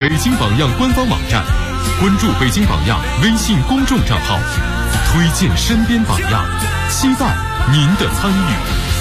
北京榜样官方网站，关注北京榜样微信公众账号，推荐身边榜样，期待您的参与。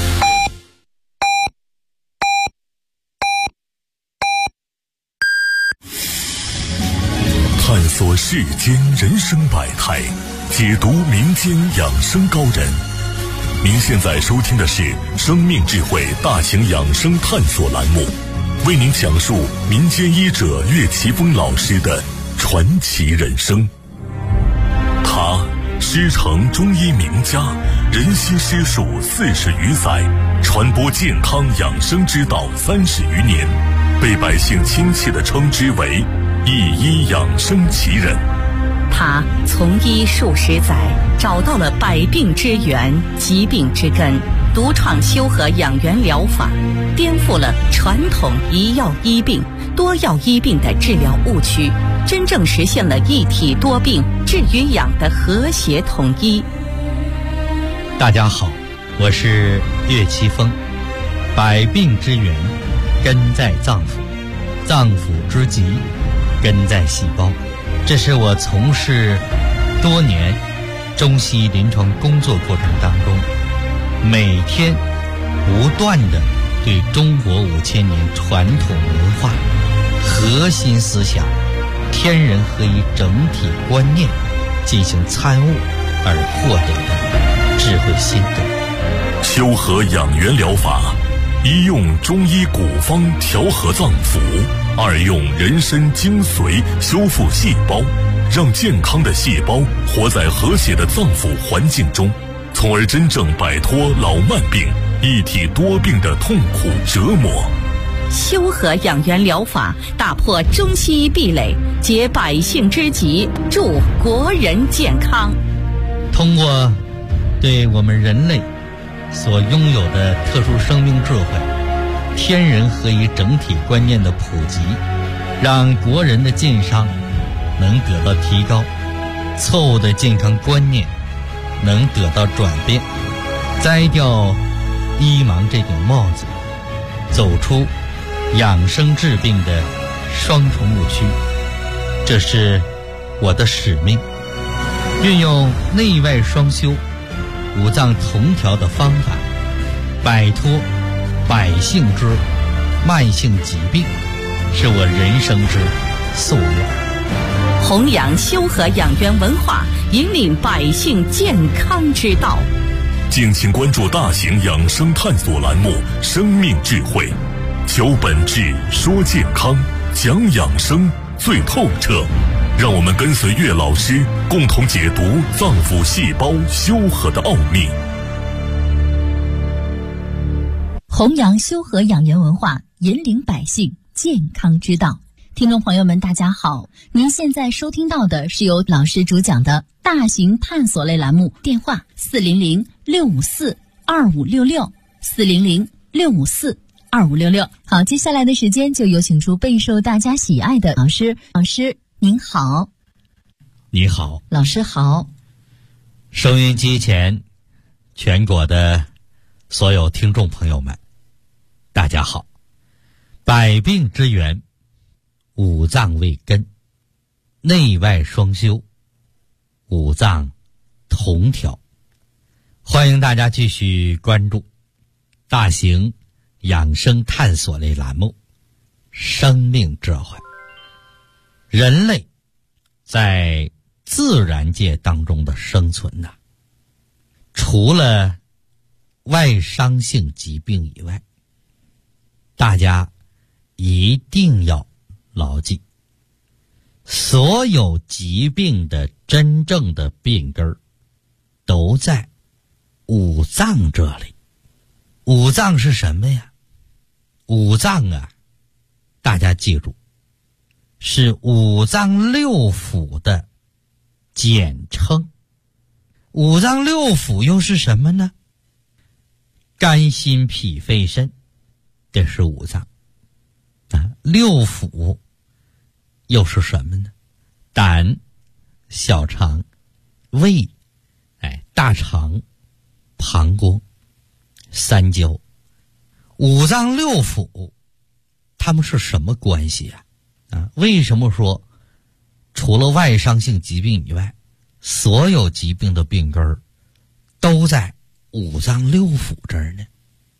探索世间人生百态，解读民间养生高人。您现在收听的是生命智慧大型养生探索栏目，为您讲述民间医者岳奇峰老师的传奇人生。他师承中医名家，仁心师术40余载，传播健康养生之道30余年，被百姓亲切地称之为一医养生奇人。 他从医数十载，找到了百病之源、疾病之根，独创修和养元疗法，颠覆了传统一药医病、多药医病的治疗误区，真正实现了一体多病、治与养的和谐统一。 大家好，我是岳奇峰。百病之源根在脏腑，脏腑之疾根在细胞。这是我从事多年中西医临床工作过程当中，每天不断的对中国5000年传统文化核心思想天人合一整体观念进行参悟而获得的智慧心得。 修和养元疗法，一用中医古方调和脏腑，二用人参精髓修复细胞，让健康的细胞活在和谐的脏腑环境中，从而真正摆脱老慢病、一体多病的痛苦折磨。 修和养元疗法打破中西医壁垒，解百姓之急，助国人健康。 通过对我们人类所拥有的特殊生命智慧、天人合一整体观念的普及，让国人的健康能得到提高，错误的健康观念能得到转变，摘掉医盲这顶帽子，走出养生治病的双重误区。这是我的使命，运用内外双修、五脏同调的方法，摆脱百姓之慢性疾病，是我人生之夙愿。 弘扬修和养元文化，引领百姓健康之道。 敬请关注大型养生探索栏目《生命智慧》，求本质，说健康，讲养生最透彻。让我们跟随岳老师，共同解读脏腑细胞修和的奥秘。 弘扬修和养元文化，引领百姓健康之道。听众朋友们大家好，您现在收听到的是由老师主讲的大型探索类栏目，电话400-654-2566 400-654-2566。好，接下来的时间就有请出备受大家喜爱的老师。老师您好。 你好。 老师好。 收音机前全国的所有听众朋友们大家好。百病之源，五脏为根，内外双修，五脏同调。欢迎大家继续关注大型养生探索类栏目《生命智慧》。人类在自然界当中的生存呢，除了外伤性疾病以外，大家一定要牢记，所有疾病的真正的病根都在五脏这里。五脏是什么呀？五脏啊，大家记住，是五脏六腑的简称。五脏六腑又是什么呢？肝心脾肺肾，这是五脏啊。六腑又是什么呢？胆、小肠、胃、大肠、膀胱、三焦。五脏六腑它们是什么关系啊？ 为什么说除了外伤性疾病以外，所有疾病的病根儿都在五脏六腑这儿呢？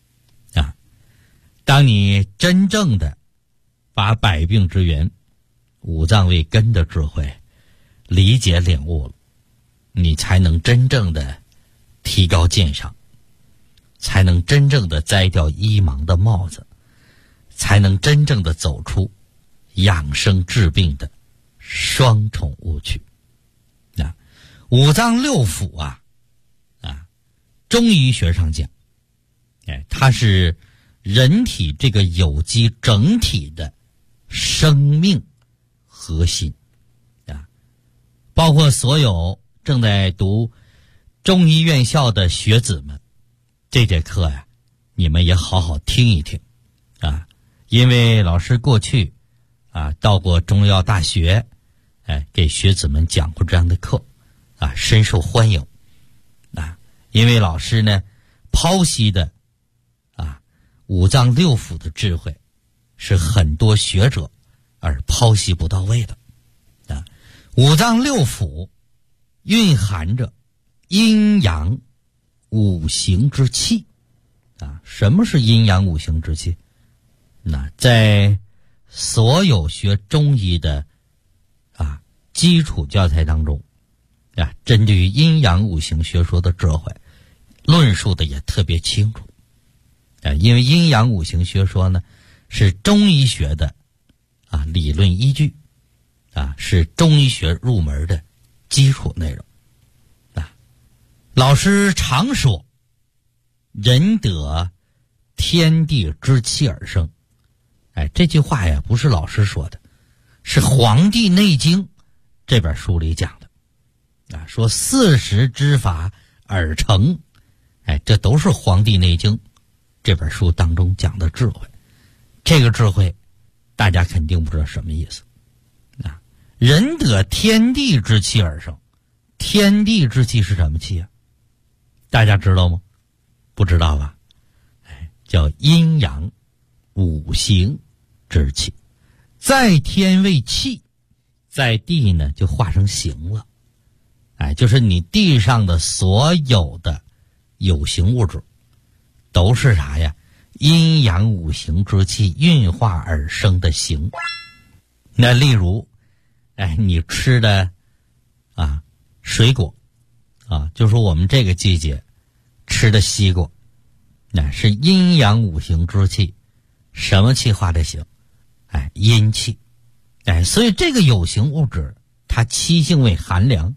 当你真正的把百病之源、五脏为根的智慧理解领悟了，你才能真正的提高鉴赏，才能真正的摘掉医盲的帽子，才能真正的走出养生治病的双重误区。五脏六腑中医学上讲，它是人体这个有机整体的生命核心包括所有正在读中医院校的学子们，这节课你们也好好听一听因为老师过去到过中药大学，给学子们讲过这样的课深受欢迎因为老师呢剖析的五脏六腑的智慧是很多学者而剖析不到位的五脏六腑蕴含着阴阳五行之气什么是阴阳五行之气？在所有学中医的基础教材当中针对于阴阳五行学说的智慧论述的也特别清楚因为阴阳五行学说呢是中医学的理论依据是中医学入门的基础内容老师常说人得天地之气而生这句话不是老师说的，是《黄帝内经》这本书里讲的说40之法而成这都是《黄帝内经》这本书当中讲的智慧。这个智慧大家肯定不知道什么意思人得天地之气而生，天地之气是什么气大家知道吗？不知道吧？叫阴阳五行之气。在天为气，在地呢就化成形了就是你地上的所有的有形物质都是啥呀？阴阳五行之气运化而生的形。那例如你吃的水果就说我们这个季节吃的西瓜是阴阳五行之气什么气化的形？阴气所以这个有形物质它气性为寒凉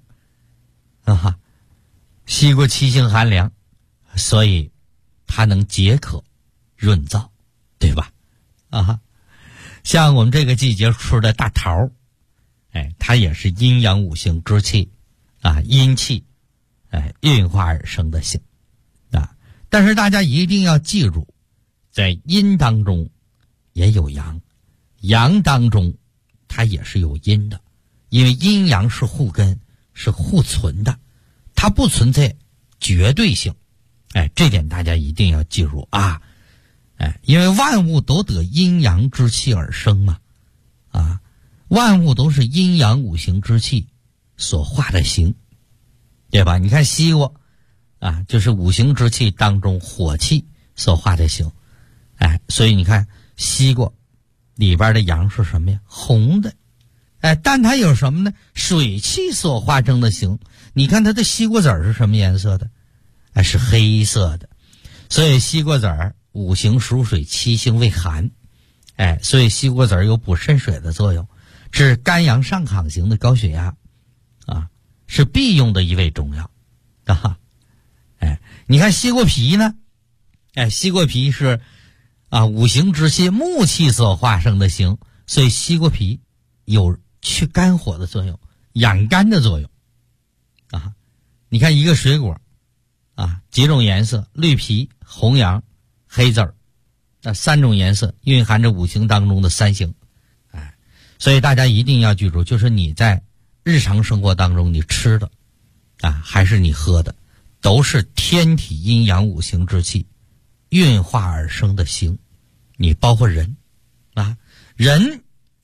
西瓜气性寒凉，所以它能解渴润燥，对吧？像我们这个季节吃的大桃它也是阴阳五行之气阴气运化而生的形但是大家一定要记住，在阴当中也有阳，阳当中它也是有阴的，因为阴阳是互根，是互存的，它不存在绝对性这点大家一定要记住因为万物都得阴阳之气而生嘛万物都是阴阳五行之气所化的形，对吧？你看西瓜就是五行之气当中火气所化的形所以你看西瓜里边的阳是什么呀？红的但它有什么呢？水气所化成的形。你看它的西瓜籽是什么颜色的？是黑色的。所以西瓜籽五行属水，七性为寒所以西瓜籽有补肾水的作用，治肝阳上亢型的高血压是必用的一味中药你看西瓜皮呢西瓜皮是五行之气木气所化生的形，所以西瓜皮有去肝火的作用，养肝的作用你看一个水果几种颜色，绿皮、红阳、黑籽儿，那三种颜色蕴含着五行当中的三行所以大家一定要记住，就是你在日常生活当中你吃的还是你喝的，都是天体阴阳五行之气运化而生的形。你包括人人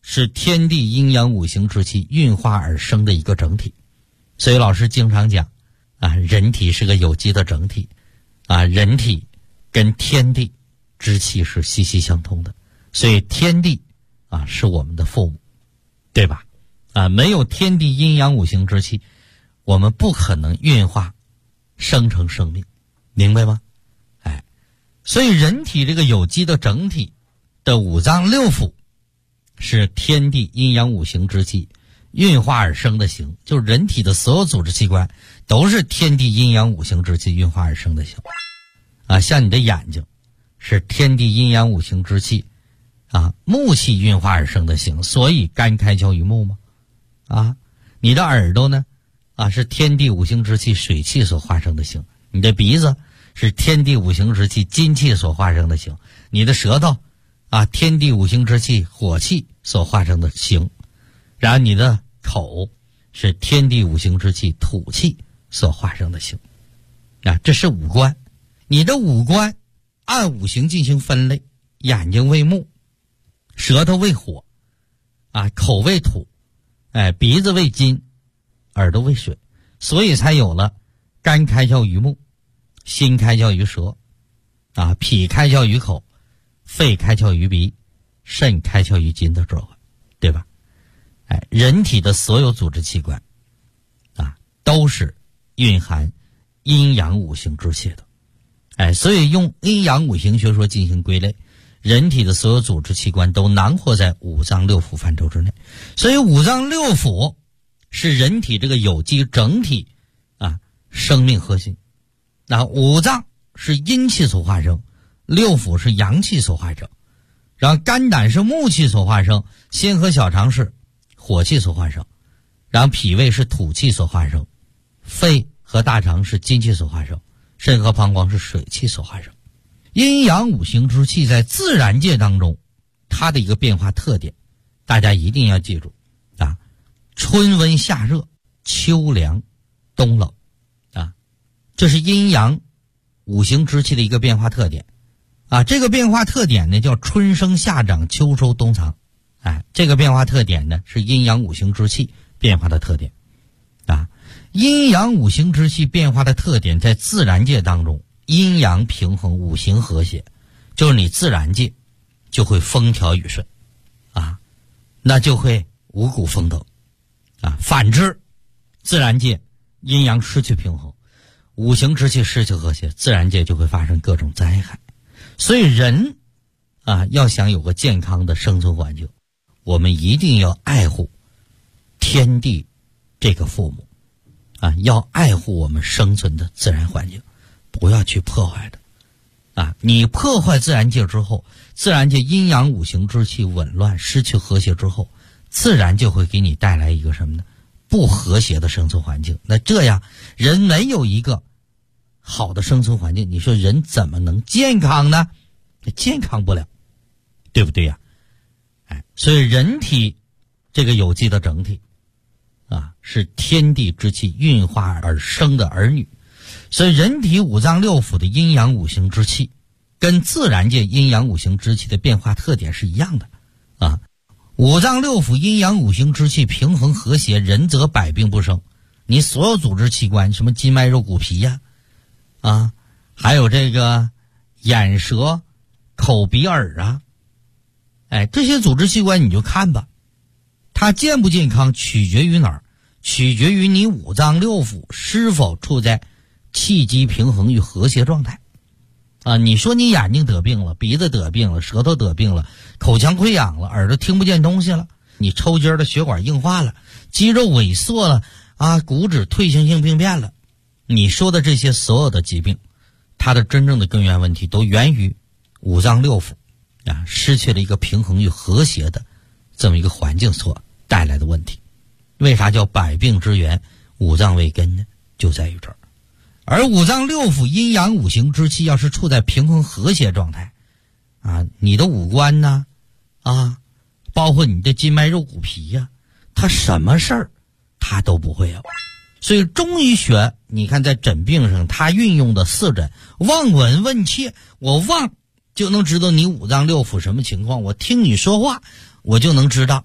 是天地阴阳五行之气运化而生的一个整体。所以老师经常讲人体是个有机的整体人体跟天地之气是息息相通的，所以天地是我们的父母，对吧？没有天地阴阳五行之气，我们不可能运化生成生命，明白吗？所以人体这个有机的整体的五脏六腑是天地阴阳五行之气运化而生的形，就是人体的所有组织器官都是天地阴阳五行之气运化而生的形像你的眼睛是天地阴阳五行之气木气运化而生的形，所以肝开窍于目嘛你的耳朵呢是天地五行之气水气所化生的形，你的鼻子是天地五行之气金气所化生的形，你的舌头天地五行之气火气所化生的形，然后你的口是天地五行之气土气所化生的形这是五官。你的五官按五行进行分类，眼睛为木，舌头为火口为土鼻子为金，耳朵为水，所以才有了肝开窍于目，心开窍于舌脾开窍于口，肺开窍于鼻，肾开窍于筋的这个，对吧？人体的所有组织器官都是蕴含阴阳五行之气的所以用阴阳五行学说进行归类，人体的所有组织器官都囊括在五脏六腑范畴之内。所以五脏六腑是人体这个有机整体生命核心。五脏是阴气所化生，六腑是阳气所化生，然后肝胆是木气所化生，心和小肠是火气所化生，然后脾胃是土气所化生，肺和大肠是金气所化生，肾和膀胱是水气所化生。阴阳五行之气在自然界当中它的一个变化特点，大家一定要记住春温夏热，秋凉冬冷这是阴阳五行之气的一个变化特点这个变化特点呢叫春生夏长秋收冬藏这个变化特点呢是阴阳五行之气变化的特点阴阳五行之气变化的特点在自然界当中，阴阳平衡，五行和谐，就是你自然界就会风调雨顺那就会五谷丰登反之自然界阴阳失去平衡，五行之气失去和谐，自然界就会发生各种灾害。所以人要想有个健康的生存环境，我们一定要爱护天地这个父母要爱护我们生存的自然环境，不要去破坏的你破坏自然界之后，自然界阴阳五行之气紊乱失去和谐之后，自然就会给你带来一个什么呢？不和谐的生存环境。那这样人没有一个好的生存环境，你说人怎么能健康呢？健康不了，对不对呀？所以人体这个有机的整体是天地之气运化而生的儿女。所以人体五脏六腑的阴阳五行之气跟自然界阴阳五行之气的变化特点是一样的五脏六腑阴阳五行之气平衡和谐，人则百病不生。你所有组织器官，什么筋脉肉骨皮还有这个眼舌口鼻耳这些组织器官你就看吧，它健不健康取决于哪儿？取决于你五脏六腑是否处在气机平衡与和谐状态你说你眼睛得病了，鼻子得病了，舌头得病了，口腔溃疡了，耳朵听不见东西了，你抽筋的血管硬化了，肌肉萎缩了骨质退行性病变了，你说的这些所有的疾病，它的真正的根源问题都源于五脏六腑失去了一个平衡与和谐的这么一个环境所带来的问题。为啥叫百病之源五脏为根呢？就在于这儿。而五脏六腑阴阳五行之气要是处在平衡和谐状态你的五官呢包括你的筋脉肉骨皮它什么事儿它都不会有。所以中医学你看在诊病上它运用的四诊，望闻问切，我望就能知道你五脏六腑什么情况，我听你说话我就能知道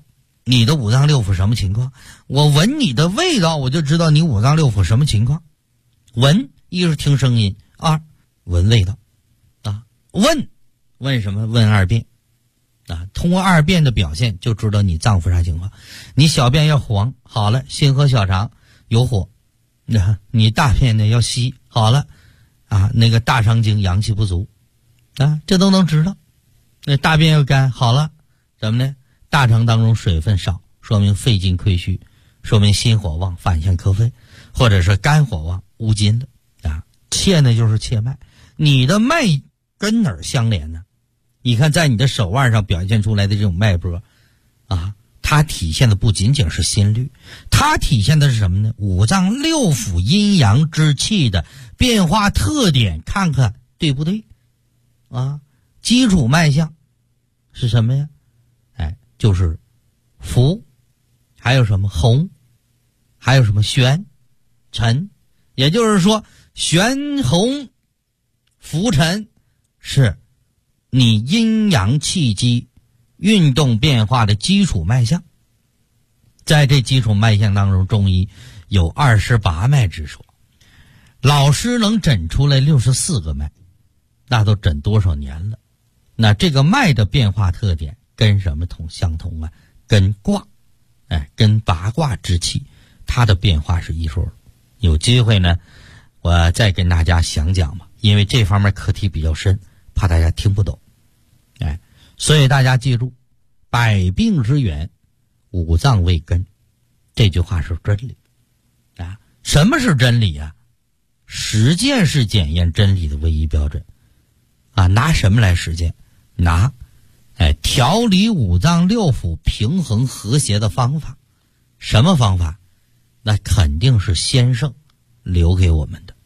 你的五脏六腑什么情况？我闻你的味道，我就知道你五脏六腑什么情况。闻，一是听声音，二闻味道啊。问什么？问2遍啊。通过2遍的表现就知道你脏腑啥情况。你小便要黄，好了，心和小肠有火。你大便呢要稀，好了啊，那个大肠经阳气不足啊，这都能知道。那大便要干，好了，怎么呢？大肠当中水分少，说明肺经亏虚，说明心火旺，反向克肺，或者是肝火旺，乌金的啊。切呢就是切脉，你的脉跟哪儿相连呢？你看在你的手腕上表现出来的这种脉搏啊，它体现的不仅仅是心律，它体现的是什么呢？五脏六腑阴阳之气的变化特点，看看对不对啊？基础脉象是什么呀？就是浮，还有什么红，还有什么玄、沉，也就是说玄红浮沉是你阴阳气机运动变化的基础脉象。在这基础脉象当中，中医有28脉之说，老师能诊出来64个脉，那都诊多少年了？那这个脉的变化特点跟什么相同啊？跟卦，跟八卦之气，它的变化是一说。有机会呢，我再跟大家详讲吧，因为这方面课题比较深，怕大家听不懂。所以大家记住，百病之源，五脏为根，这句话是真理啊。什么是真理啊？实践是检验真理的唯一标准啊。拿什么来实践？拿调理五脏六腑平衡和谐的方法。什么方法？那肯定是先生留给我们的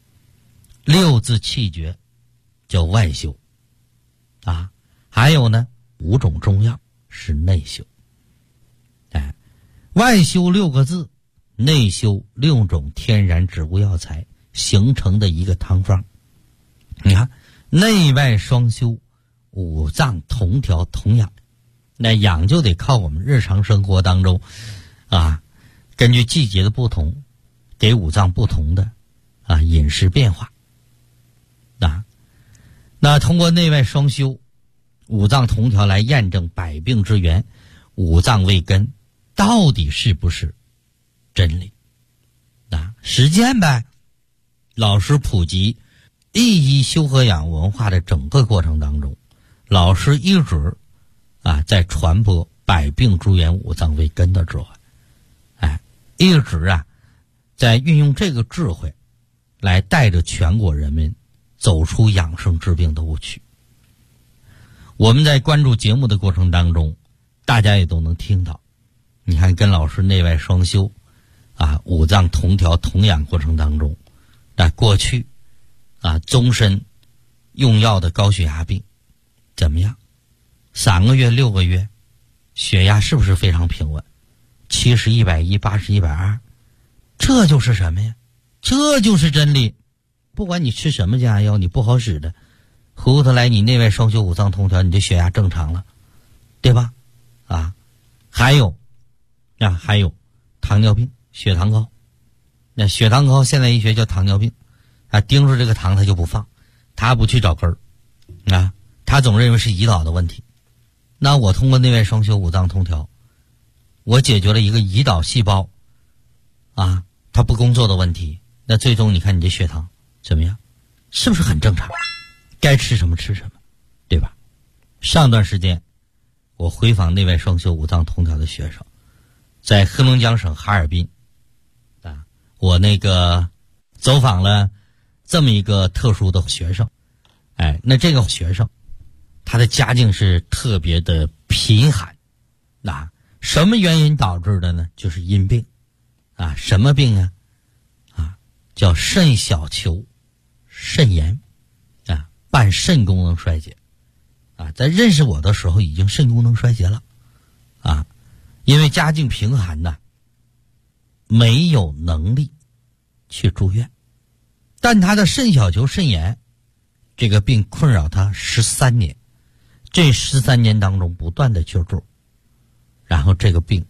6字气诀，叫外修啊。还有呢，5种中药是内修。外修6个字，内修6种天然植物药材形成的一个汤方。你看，内外双修，五脏同调同养。那养就得靠我们日常生活当中啊，根据季节的不同，给五脏不同的饮食变化啊。那通过内外双修，五脏同调来验证百病之源，五脏为根，到底是不是真理啊？实践呗。老师普及一医修和养文化的整个过程当中，老师一直在传播百病之源，五脏为根的智慧。一直在运用这个智慧来带着全国人民走出养生治病的误区。我们在关注节目的过程当中，大家也都能听到，你看跟老师内外双修五脏同调同养过程当中，过去终身用药的高血压病怎么样？3个月6个月血压是不是非常平稳？70、110、80、120，这就是什么呀？这就是真理。不管你吃什么降压药，你不好使的，回过头来你内外双修五脏同调，你的血压正常了，对吧？还有糖尿病，血糖高。那血糖高现在医学叫糖尿病盯住这个糖他就不放，他不去找根儿他总认为是胰岛的问题。那我通过内外双修五脏同调，我解决了一个胰岛细胞它不工作的问题。那最终你看你这血糖怎么样？是不是很正常？该吃什么吃什么，对吧？上段时间我回访内外双修五脏同调的学生，在黑龙江省哈尔滨我那个走访了这么一个特殊的学生。那这个学生他的家境是特别的贫寒什么原因导致的呢？就是阴病什么病叫肾小球肾炎伴肾功能衰竭在认识我的时候已经肾功能衰竭了因为家境贫寒没有能力去住院，但他的肾小球肾炎这个病困扰他13年，这13年当中不断的求助，然后这个病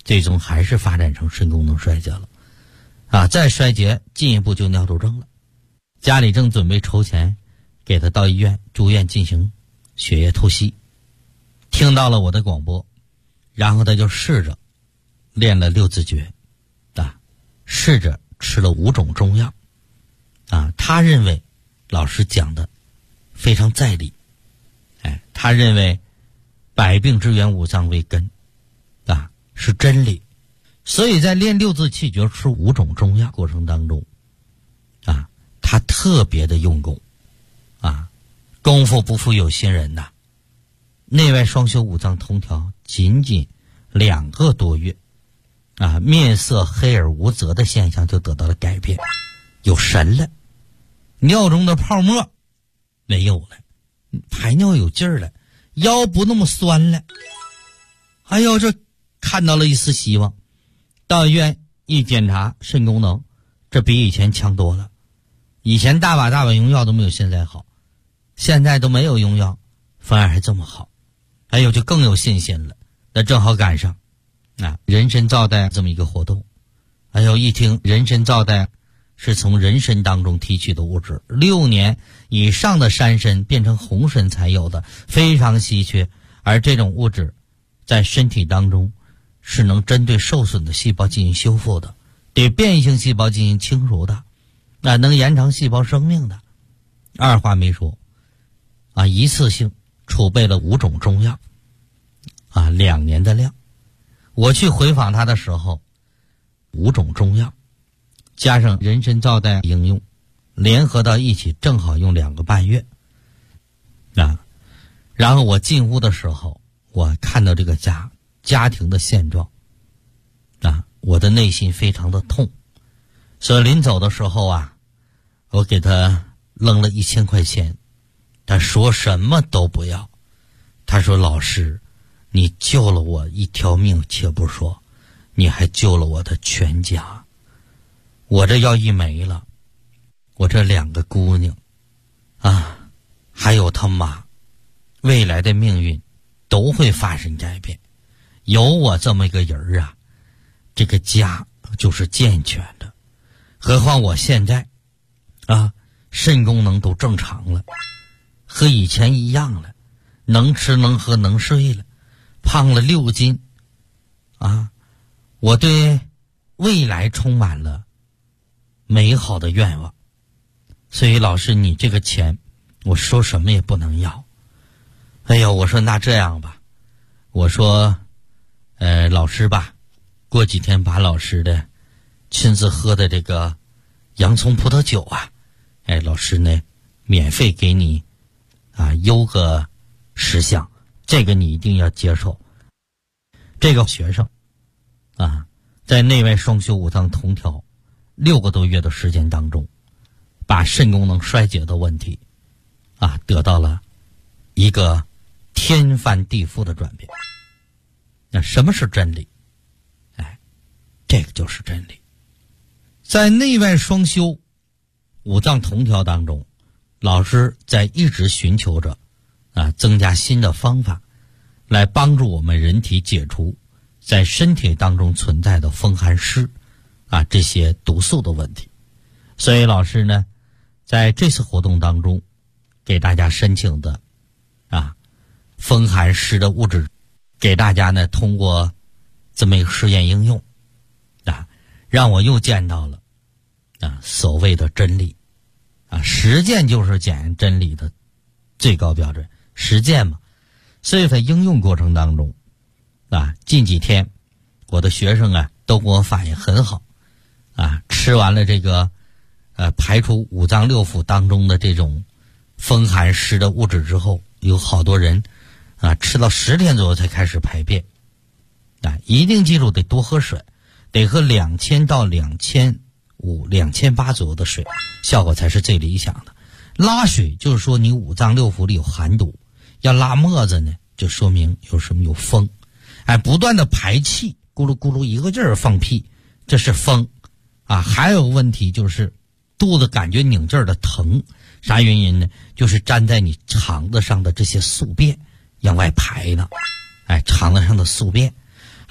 最终还是发展成肾功能衰竭了。再衰竭进一步就尿毒症了。家里正准备筹钱给他到医院住院进行血液透析，听到了我的广播，然后他就试着练了6字诀，试着吃了5种中药，他认为老师讲的非常在理，他认为百病之源五脏为根，是真理。所以在练6字气诀吃5种中药过程当中，他特别的用功，功夫不负有心人呐。内外双修五脏通调，仅仅2个多月，面色黑而无泽的现象就得到了改变，有神了，尿中的泡沫没有了，排尿有劲儿了，腰不那么酸了，这看到了一丝希望。到医院一检查肾功能，这比以前强多了。以前大把用药都没有现在好，现在都没有用药反而还这么好，就更有信心了。那正好赶上人参皂苷这么一个活动，一听人参皂苷是从人参当中提取的物质，6年以上的山参变成红参才有的，非常稀缺。而这种物质在身体当中是能针对受损的细胞进行修复的，对变性细胞进行清除的，能延长细胞生命的。二话没说，一次性储备了5种中药，2年的量。我去回访他的时候，5种中药加上人参皂苷应用联合到一起，正好用2个半月。然后我进屋的时候，我看到这个家庭的现状，我的内心非常的痛。所以临走的时候我给他扔了1000块钱，他说什么都不要。他说老师，你救了我一条命且不说，你还救了我的全家。我这要一没了，我这2个姑娘还有他妈，未来的命运都会发生改变。有我这么一个人这个家就是健全的。何况我现在肾功能都正常了，和以前一样了，能吃能喝能睡了，胖了6斤我对未来充满了美好的愿望。所以老师，你这个钱我说什么也不能要。我说那这样吧，我说老师吧，过几天把老师的亲自喝的这个洋葱葡萄酒老师呢免费给你邮个10箱，这个你一定要接受。这个学生在内外双修五脏同调6个多月的时间当中，把肾功能衰竭的问题得到了一个天翻地覆的转变。那什么是真理？这个就是真理。在内外双修五脏同调当中，老师在一直寻求着增加新的方法，来帮助我们人体解除在身体当中存在的风寒湿这些毒素的问题。所以老师呢在这次活动当中给大家申请的风寒湿的物质，给大家呢通过这么一个试验应用让我又见到了所谓的真理实践就是检验真理的最高标准，实践嘛。所以在应用过程当中近几天我的学生都给我反应很好吃完了这个排除五脏六腑当中的这种风寒湿的物质之后，有好多人吃到10天左右才开始排便一定记住得多喝水，得喝2000到2500、2800左右的水，效果才是最理想的。拉水就是说你五脏六腑里有寒毒，要拉沫子呢就说明有什么有风不断的排气，咕噜咕噜一个劲儿放屁，这是风还有问题就是肚子感觉拧劲儿的疼，啥原因呢？就是粘在你肠子上的这些宿便往外排呢肠子上的宿便。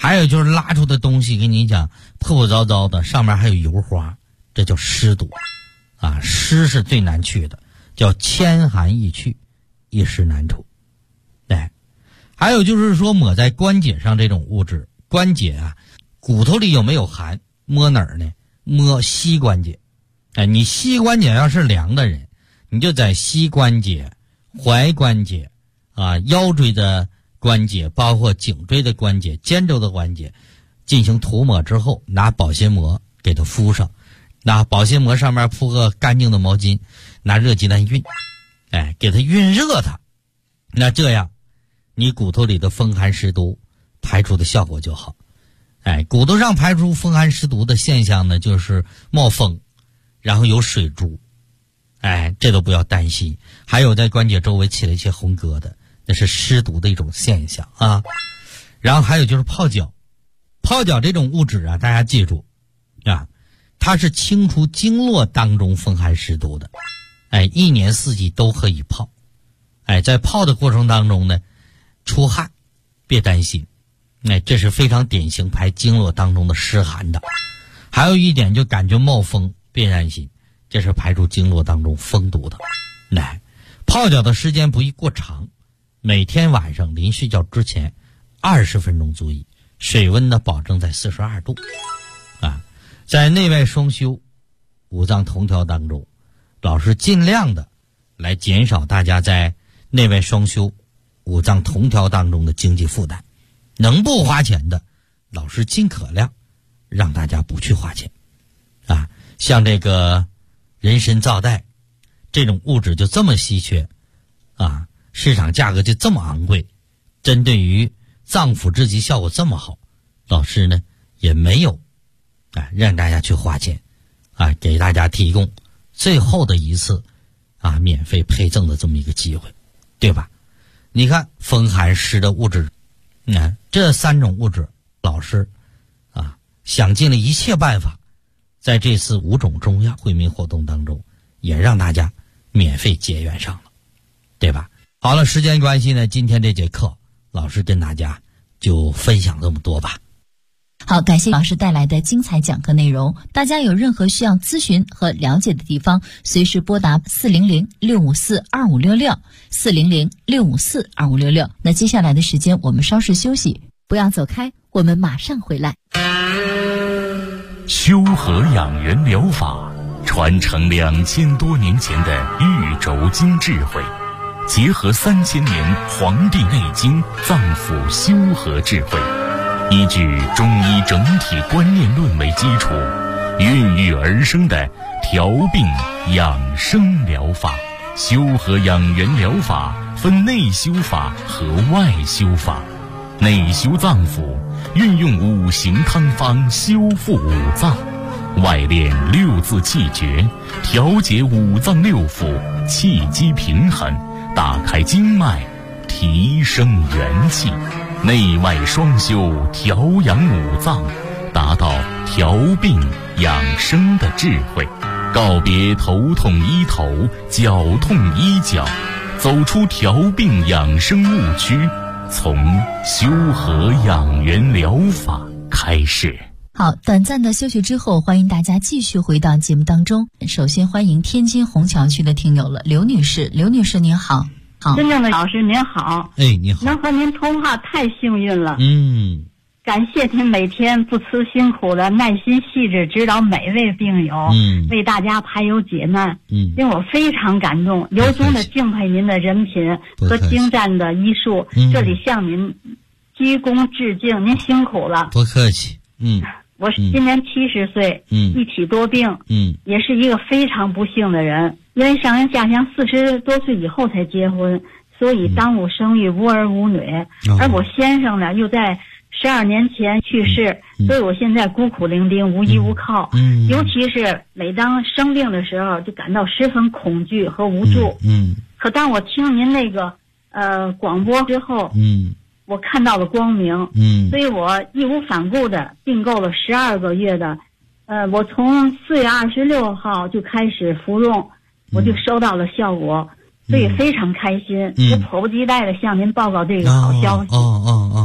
还有就是拉出的东西，跟你讲破破糟糟的，上面还有油花，这叫湿毒啊。湿是最难去的，叫千寒易去，一湿难除。还有就是说抹在关节上这种物质，关节啊，骨头里有没有寒？摸哪儿呢？摸膝关节。你膝关节要是凉的人，你就在膝关节、踝关节啊、腰椎的关节，包括颈椎的关节、肩周的关节进行涂抹之后，拿保鲜膜给它敷上，拿保鲜膜上面铺个干净的毛巾，拿热鸡蛋熨，给它熨热它，那这样你骨头里的风寒湿毒排出的效果就好。骨头上排出风寒湿毒的现象呢，就是冒风，然后有水珠，这都不要担心。还有在关节周围起了一些红疙瘩，那是湿毒的一种现象啊。然后还有就是泡脚，泡脚这种物质啊，大家记住啊，它是清除经络当中风寒湿毒的。一年四季都可以泡。在泡的过程当中呢，出汗别担心，这是非常典型排经络当中的湿寒的。还有一点就感觉冒风，别担心，这是排出经络当中风毒的。泡脚的时间不宜过长，每天晚上临睡觉之前20分钟足矣，水温呢保证在42度啊。在内外双修五脏同调当中，老师尽量的来减少大家在内外双修五脏同调当中的经济负担，能不花钱的老师尽可量让大家不去花钱啊。像这个人参皂苷这种物质就这么稀缺啊，市场价格就这么昂贵，针对于脏腑之疾效果这么好，老师呢也没有让大家去花钱啊，给大家提供最后的一次免费配赠的这么一个机会，对吧？你看风寒湿的物质，这3种物质老师想尽了一切办法，在这次5种中药惠民活动当中也让大家免费结缘上了，对吧？好了，时间关系呢，今天这节课老师跟大家就分享这么多吧。 好，感谢老师带来的精彩讲课内容。大家有任何需要咨询和了解的地方，随时拨打400-654-2566 400-654-2566。那接下来的时间我们稍事休息，不要走开，我们马上回来。 修和养元疗法传承2000多年前的玉轴经智慧，结合3000年《黄帝内经》脏腑修和智慧，依据中医整体观念论为基础，孕育而生的调病养生疗法。修和养元疗法分内修法和外修法。内修脏腑，运用5行汤方修复五脏；外练6字气诀，调节五脏6腑，气机平衡，打开经脉，提升元气。内外双修，调养五脏，达到调病养生的智慧。告别头痛医头，脚痛医脚，走出调病养生误区，从修和养元疗法开始。 好，短暂的休息之后，欢迎大家继续回到节目当中。首先欢迎天津虹桥区的听友了，刘女士。刘女士您好。好， 真正的老师您好。 你好。 能和您通话太幸运了。感谢您每天不辞辛苦的耐心细致指导每位病友，为大家排忧解难，令我非常感动，由衷的敬佩您的人品和精湛的医术，这里向您鞠躬致敬，您辛苦了。 不客气。 我今年70岁，一体多病，也是一个非常不幸的人，因为上人下乡40多岁以后才结婚，所以耽误生育，无儿无女，而我先生呢又在12年前去世，所以我现在孤苦伶仃，无依无靠，尤其是每当生病的时候就感到十分恐惧和无助。可当我听您那个广播之后，我看到了光明，所以我义无反顾的订购了12个月的，我从4月26号就开始服用，我就收到了效果，所以非常开心，我迫不及待的向您报告这个好消息。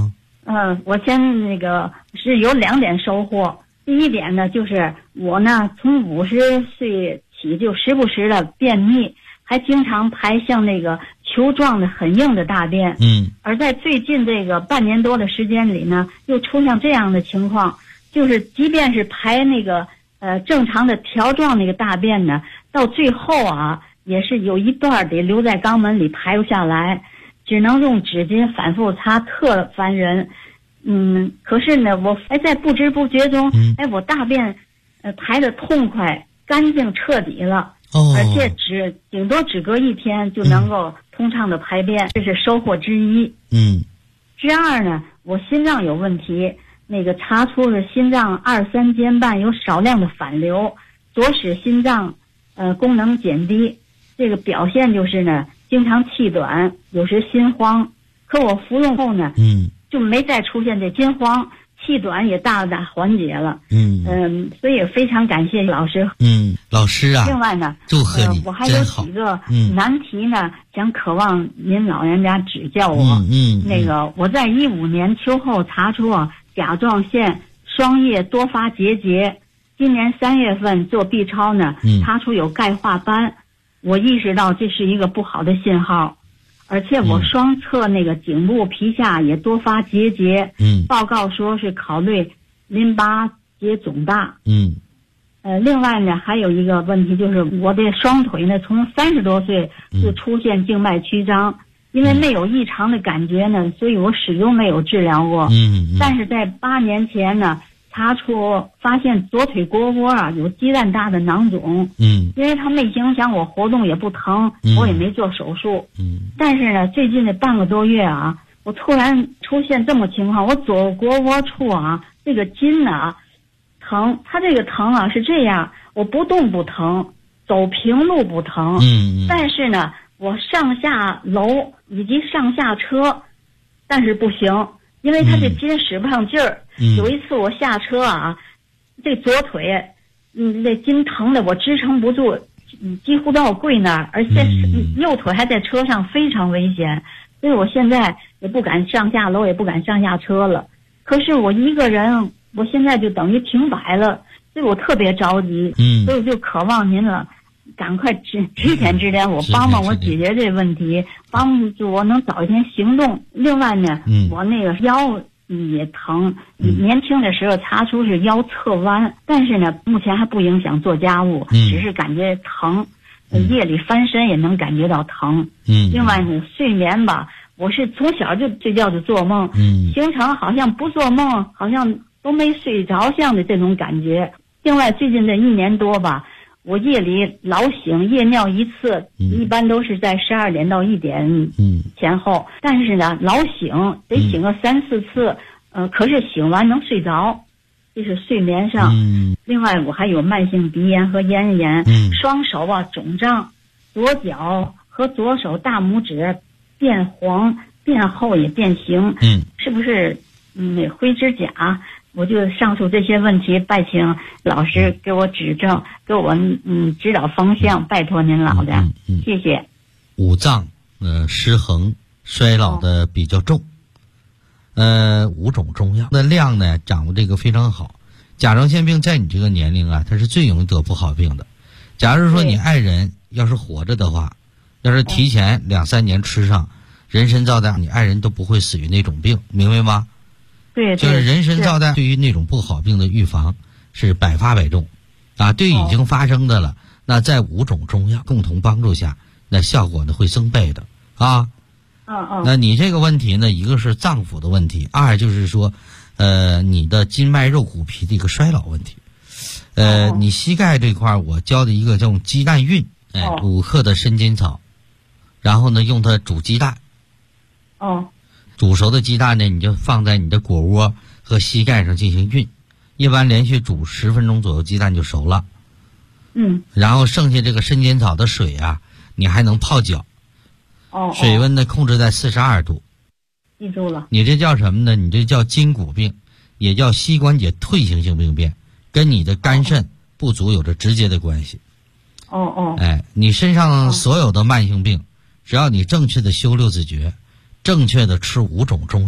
我先那个是有2点收获。第一点呢，就是我呢从50岁起就时不时的便秘，还经常排像那个球状的很硬的大便。而在最近这个半年多的时间里呢，又出现这样的情况，就是即便是排那个正常的条状那个大便呢，到最后啊，也是有一段得留在肛门里排不下来，只能用纸巾反复擦，特烦人。可是呢，我在不知不觉中，我大便排得痛快、干净、彻底了，而且顶多只隔1天就能够通畅的排便，这是收获之一。之二呢，我心脏有问题，那个查出了心脏2、3间瓣有少量的反流，左使心脏功能减低，这个表现就是呢，经常气短，有时心慌。可我服用后呢，就没再出现这心慌，气短也大大缓解了。所以非常感谢老师。 老师啊， 另外呢， 祝贺你， 我还有几个难题呢，想渴望您老人家指教我。那个我在15年秋后查出甲状腺双叶多发结节，今年3月份做 B 超呢，查出有钙化斑，我意识到这是一个不好的信号。而且我双侧那个颈部皮下也多发结节，报告说是考虑淋巴结肿大。另外呢，还有一个问题就是我的双腿呢，从30多岁就出现静脉曲张，因为没有异常的感觉呢，所以我始终没有治疗过。但是在8年前呢，发现左腿腘窝有鸡蛋大的囊肿。因为它没影响我活动，也不疼，我也没做手术。但是呢，最近的半个多月啊，我突然出现这么情况，我左腘窝处啊，这个筋呢疼，它这个疼啊是这样，我不动不疼，走平路不疼。但是呢，我上下楼以及上下车，但是不行，因为它这筋使不上劲儿。有一次我下车啊，这左腿，这筋疼的我支撑不住，几乎都要跪那儿，而且右腿还在车上，非常危险。所以我现在也不敢上下楼，也不敢上下车了。可是我一个人，我现在就等于停摆了，所以我特别着急。所以我就渴望您了，赶快指点指点我，帮帮我解决这问题，帮助我能早一天行动。另外呢，我那个腰也疼，年轻的时候查出是腰侧弯，但是呢，目前还不影响做家务，只是感觉疼，夜里翻身也能感觉到疼。另外呢，睡眠吧，我是从小就睡觉就做梦，形成好像不做梦，好像都没睡着像的这种感觉。另外最近这1年多吧，我夜里老醒，夜尿一次，一般都是在12点到1点前后，但是呢，老醒得醒个3、4次，可是醒完能睡着，这是睡眠上。另外我还有慢性鼻炎和咽炎，双手肿胀，左脚和左手大拇指变黄、变厚也变形，是不是灰指甲？我就上述这些问题，拜请老师给我指正，给我指导方向，拜托您老的，谢谢。 五脏失衡，衰老的比较重。5种中药的量呢掌握这个非常好。甲状腺病在你这个年龄啊，它是最容易得不好病的。假如说你爱人要是活着的话，要是提前2、3年吃上人参皂苷，你爱人都不会死于那种病，明白吗？ 对， 就是人参皂苷对于那种不好病的预防是百发百中啊。对已经发生的了，那在5种中药共同帮助下，那效果呢会增倍的啊。那你这个问题呢，一个是脏腑的问题，二就是说你的筋脉肉骨皮的一个衰老问题。你膝盖这块我教的一个叫鸡蛋运，5克的生筋草，然后呢用它煮鸡蛋。煮熟的鸡蛋呢，你就放在你的腘窝和膝盖上进行运，一般连续煮10分钟左右，鸡蛋就熟了。然后剩下这个生筋草的水啊，你还能泡脚。水温呢控制在42度。 记住了。你这叫什么呢？你这叫筋骨病，也叫膝关节退行性病变，跟你的肝肾不足有着直接的关系。你身上所有的慢性病，只要你正确的修6字诀，正确的吃5种中药，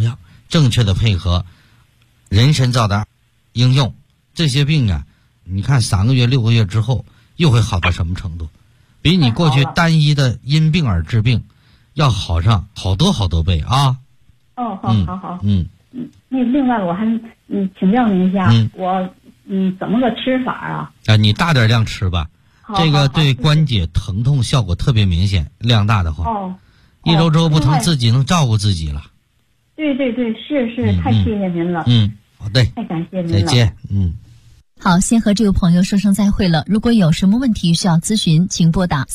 正确的配合人参皂的应用，这些病啊，你看3个月、6个月之后又会好到什么程度？比你过去单一的因病而治病要好上好多好多倍啊！ 哦，好，那另外我还请教您一下，我怎么个吃法啊？ 你大点量吃吧，这个对关节疼痛效果特别明显，量大的话，一周不疼，自己能照顾自己了。 对，是，太谢谢您了。 好的， 太感谢您了。 再见。 好，先和这位朋友说声再会了。如果有什么问题需要咨询，请拨打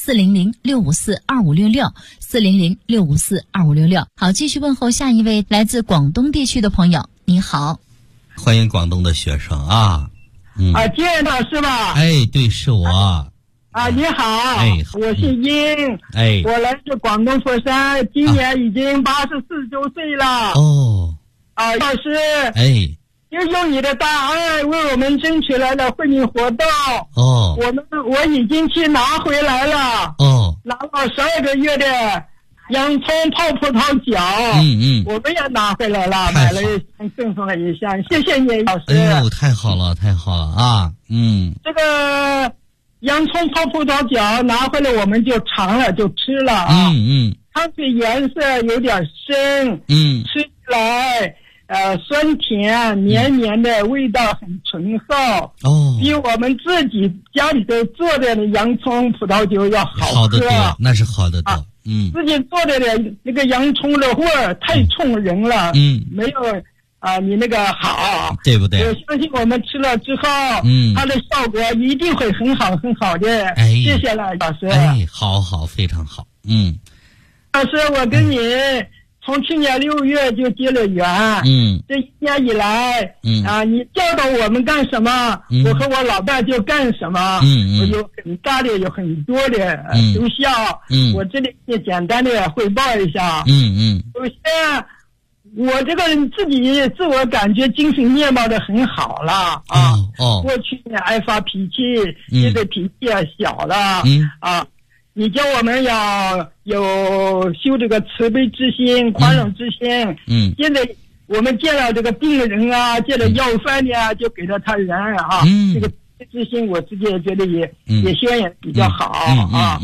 400-654-2566，400-654-2566。好，继续问候下一位来自广东地区的朋友。你好， 欢迎广东的学生啊。 金老师吧？ 哎，对，是我。 你好，我是英，我来自广东佛山，今年已经84周岁了。老师，就用你的大爱为我们争取来了惠民活动。我已经去拿回来了。拿了12个月的洋葱泡葡萄酒。我们也拿回来了，买了赠送了一箱，谢谢你，老师。 哎呦，太好了啊！ 这个洋葱泡葡萄酒拿回来我们就尝了，就吃了啊。它的颜色有点深，吃起来酸甜绵绵的，味道很醇厚。比我们自己家里头做的洋葱葡萄酒要好得多，那是好得多。 自己做的那个洋葱的味儿太冲人了，没有你那个好， 对不对？ 我相信我们吃了之后，它的效果一定会很好的。谢谢了，老师。 好，非常好。 老师，我跟你从去年6月就结了缘。这1年以来，你教导我们干什么，我和我老伴就干什么。我有很大的、有很多的收效。我这里也简单的汇报一下。首先，我这个人自己自我感觉精神面貌的很好了啊。过去呢爱发脾气，现在脾气也小了。你教我们要有修这个慈悲之心、宽容之心。现在我们见了这个病人啊，见了要饭的啊，就给了他人啊。这个之心我自己也觉得也修养比较好啊。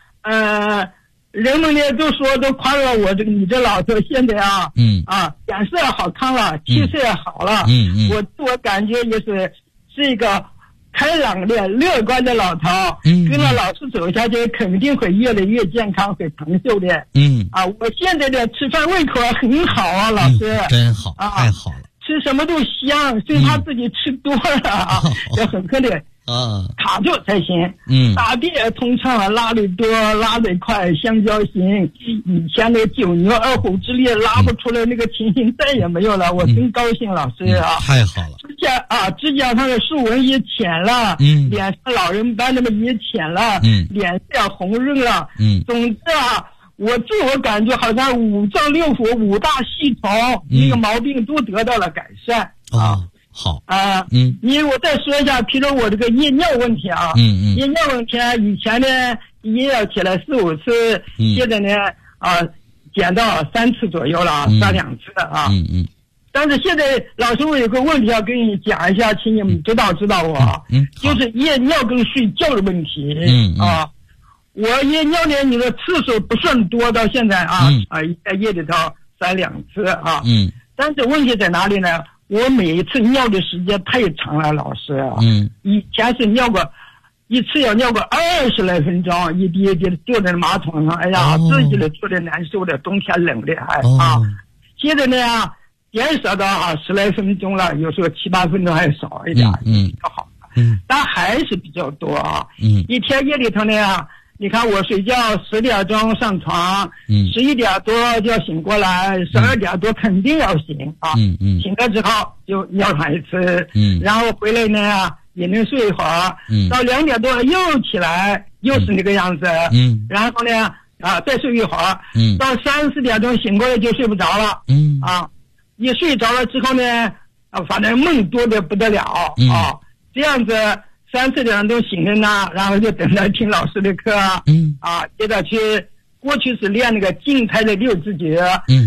人们呢都夸了我你这老头现在脸色好看了，气色也好了。我自我感觉也是一个开朗的、乐观的老头。跟着老师走下去，肯定会越来越健康，会长寿的。我现在的吃饭胃口很好啊，老师。 真好，太好了。 吃什么都香，所以他自己吃多了也很可怜。卡住才行。大便也通畅了，拉得多，拉得快，香蕉型。以前的9牛2虎之力拉不出来那个情形再也没有了，我真高兴，老师啊。 太好了。 指甲上的竖纹也浅了，脸上老人斑那么也浅了，脸色红润了。总之我自我感觉好像5脏6腑5大系统那个毛病都得到了改善。 好我再说一下，譬如我这个夜尿问题啊。夜尿问题以前呢一夜要起来4、5次，现在呢减到3次左右了，3、2次啊。但是现在老师，我有个问题要跟你讲一下，请你们指导我。就是夜尿跟睡觉的问题。我夜尿呢，你的次数不算多，到现在在夜里头3、2次啊。但是问题在哪里呢？我每一次尿的时间太长了，老师。以前是尿过一次要尿个20来分钟，一滴一滴的坐在马桶上，哎呀，自己的坐的难受的，冬天冷的还现在呢减少到10来分钟了，有时候7、8分钟还少一点，比较好。但还是比较多一天夜里头呢，你看我睡觉10点钟上床，11点多就要醒过来，12点多肯定要醒醒了之后就尿上一次，然后回来呢也能睡一会儿，到2点多又起来，又是那个样子，然后呢再睡一会儿，到3、4点钟醒过来就睡不着了，一睡着了之后呢，反正梦多的不得了这样子3、4点钟醒了呢，然后就等着听老师的课，接着去，过去是练那个静态的6字诀，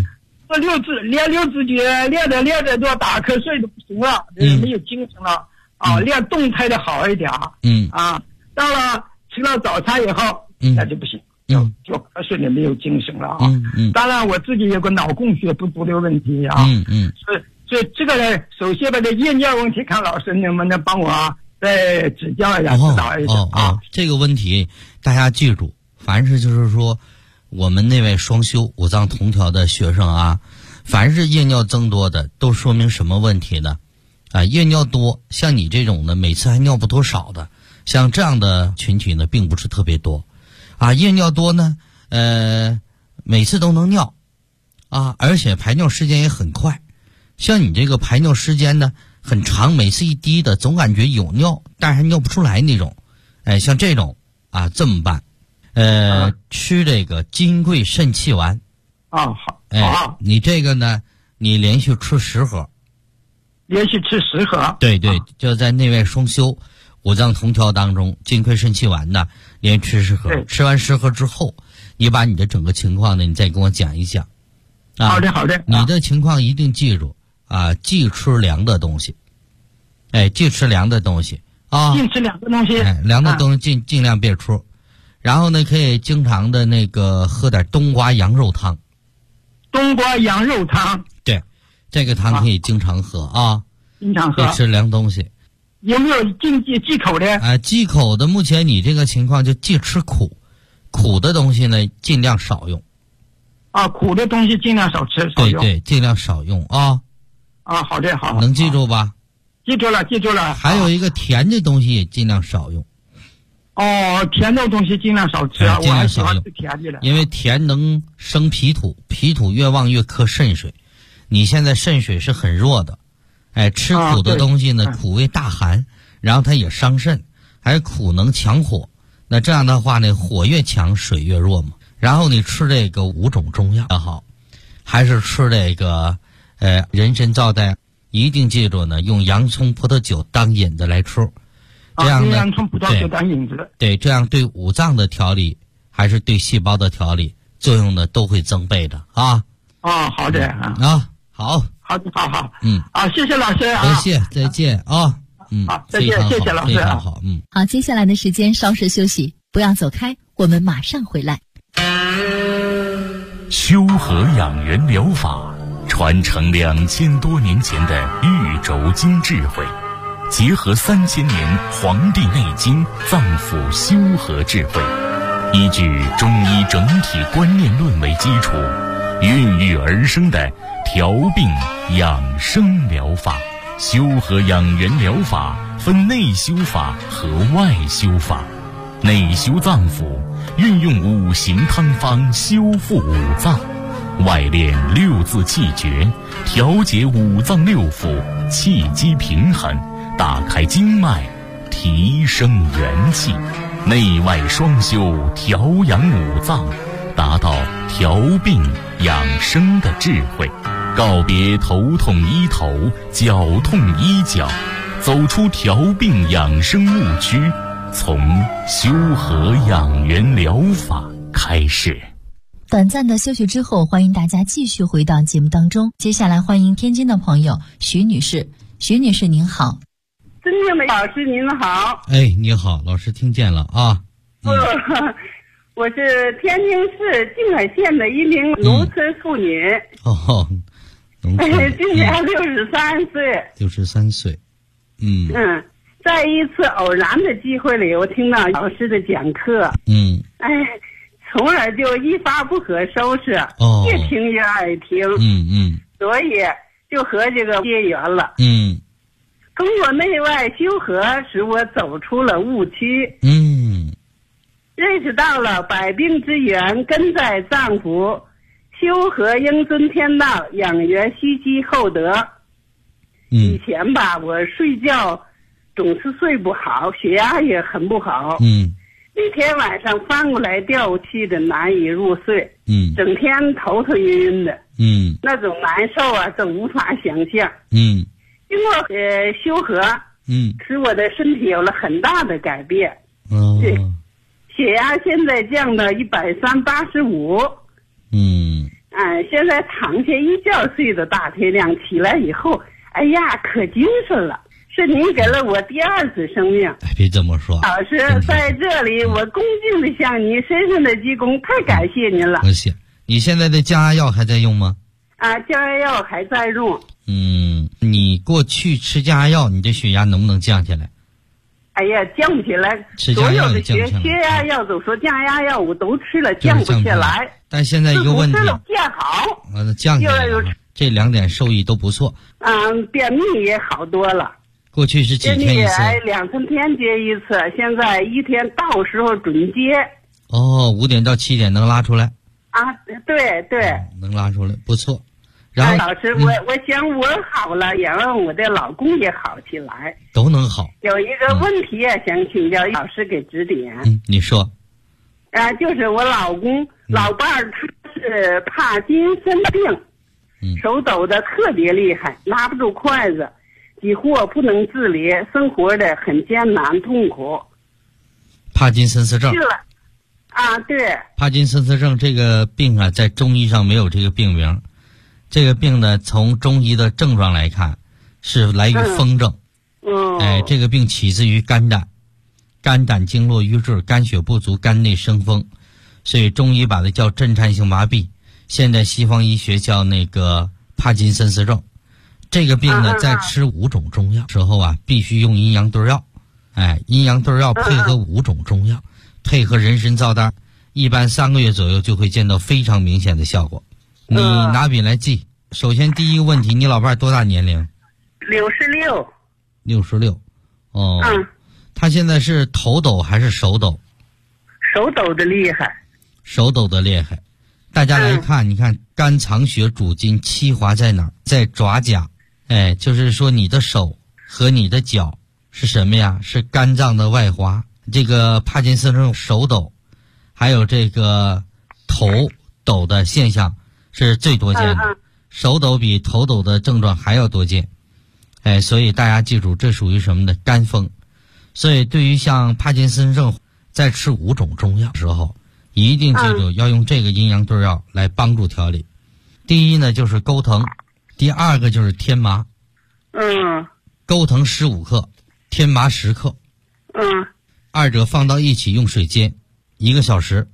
练六字诀，练着都打瞌睡都不行了，没有精神了练动态的好一点到了吃了早餐以后那就不行，就瞌睡的没有精神了当然我自己有个脑供血不足的问题所以这个呢，首先把这夜尿问题，看老师能不能帮我再指教一下、指导一下这个问题大家记住，凡是就是说我们那位双修五脏同调的学生凡是夜尿增多的，都说明什么问题呢？夜尿多，像你这种的，每次还尿不多少的，像这样的群体呢，并不是特别多夜尿多呢，每次都能尿而且排尿时间也很快。像你这个排尿时间呢很长，每次一滴的总感觉有尿，但是还尿不出来那种。像这种这么办，吃这个金匮肾气丸好你这个呢，你连续吃10盒， 连续吃10盒， 对，就在内外双修五脏同调当中，金匮肾气丸呢连吃10盒，吃完10盒之后，你把你的整个情况呢，你再跟我讲一讲。 好的， 你的情况一定记住忌吃凉的东西，忌吃凉的东西禁吃凉的东西， 凉的东西尽量别吃。然后呢，可以经常的那个喝点冬瓜羊肉汤。 冬瓜羊肉汤， 对，这个汤可以经常喝经常喝。 别吃凉东西。 有没有忌口的？ 忌口的，目前你这个情况就忌吃苦的东西呢，尽量少用。 苦的东西尽量少吃，少用。 对，尽量少用好的，好， 能记住吧？ 记住了。 还有一个甜的东西也尽量少用。 甜的东西尽量少吃尽量少用， 我还喜欢吃甜的了。 因为甜能生脾土，脾土越旺越克肾水。你现在肾水是很弱的，吃苦的东西呢，苦味大寒，然后它也伤肾，还苦能强火。那这样的话呢，火越强，水越弱嘛。然后你吃这个5种中药也好，还是吃这个人参皂苷，一定记住呢，用洋葱葡萄酒当引子来吃。这样呢， 洋葱葡萄酒当引子。 对，这样对五脏的调理，还是对细胞的调理，作用呢都会增倍的好的好， 谢谢老师再见再见，谢谢老师非常好。 好，接下来的时间稍事休息，不要走开，我们马上回来。 修和养元疗法传承2000多年前的玉轴经智慧，结合3000年《黄帝内经》脏腑修和智慧，依据中医整体观念论为基础，孕育而生的调病养生疗法。修和养元疗法分内修法和外修法。内修脏腑，运用5行汤方修复五脏；外练6字气诀，调节五脏6腑，气机平衡，打开经脉，提升元气。内外双修，调养五脏，达到调病养生的智慧。告别头痛医头，脚痛医脚，走出调病养生误区，从修和养元疗法开始。 短暂的休息之后，欢迎大家继续回到节目当中。接下来欢迎天津的朋友徐女士。徐女士您好。 尊敬的老师您好。 你好，老师听见了我是天津市静海县的一名农村妇女。今年63岁。 63岁。 在一次偶然的机会里，我听到老师的讲课。从而就一发不可收拾。越听越爱听。所以就和这个结缘了。通过内外修和，使我走出了误区。认识到了百病之源根在脏腑，修和应遵天道，养元息积厚德。以前我睡觉总是睡不好，血压也很不好。那天晚上翻过来调气的，难以入睡。整天头晕晕的。那种难受都无法想象。经过修和，使我的身体有了很大的改变。血压现在降到130/85。 现在躺下一觉睡到大天亮，起来以后，哎呀，可精神了。是您给了我第2次生命。 别这么说， 老师，在这里我恭敬地向您深深的鞠躬，太感谢您了。 谢谢。你现在的降压药还在用吗？ 降压药还在用。 你过去吃降压药，你的血压能不能降下来？ 哎呀，降不起来。所有的血压药都说降压药我都吃了，降不下来。 但现在一个问题， 降好， 降下来了，这2点受益都不错。 便秘也好多了。 过去是几天一次 ？2、3天接一次，现在1天到时候准接。 5点到7点能拉出来。 对， 能拉出来，不错。然后老师，我想我好了，也让我的老公也好起来， 都能好。 有一个问题想请教老师给指点。 你说。 就是我老公老伴儿，他是帕金森病，手抖的特别厉害，拿不住筷子，几乎不能自理，生活的很艰难痛苦。 帕金森氏症。 是了。对。 帕金森氏症这个病在中医上没有这个病名。这个病呢，从中医的症状来看，是来于风症。这个病起自于肝胆，肝胆经络瘀滞，肝血不足，肝内生风，所以中医把它叫震颤性麻痹，现在西方医学叫那个帕金森氏症。这个病呢，在吃5种中药时候必须用阴阳对药。阴阳对药配合5种中药，配合人参皂苷，一般3个月左右就会见到非常明显的效果。你拿笔来记。首先第一个问题，你老伴多大年龄 ？66。 66。他现在是头抖还是手抖？ 手抖的厉害。 手抖的厉害。大家来看，你看肝藏血主筋，气华在哪儿？在爪甲。就是说你的手和你的脚是什么呀？是肝脏的外滑。这个帕金森症手抖，还有这个头抖的现象是最多见的。手抖比头抖的症状还要多见。所以大家记住，这属于什么呢？肝风。所以对于像帕金森症，在吃5种中药的时候，一定记住要用这个阴阳对药来帮助调理。第一呢就是钩藤，第2个就是天麻。钩藤15克，天麻10克。2者放到一起用水煎1个小时。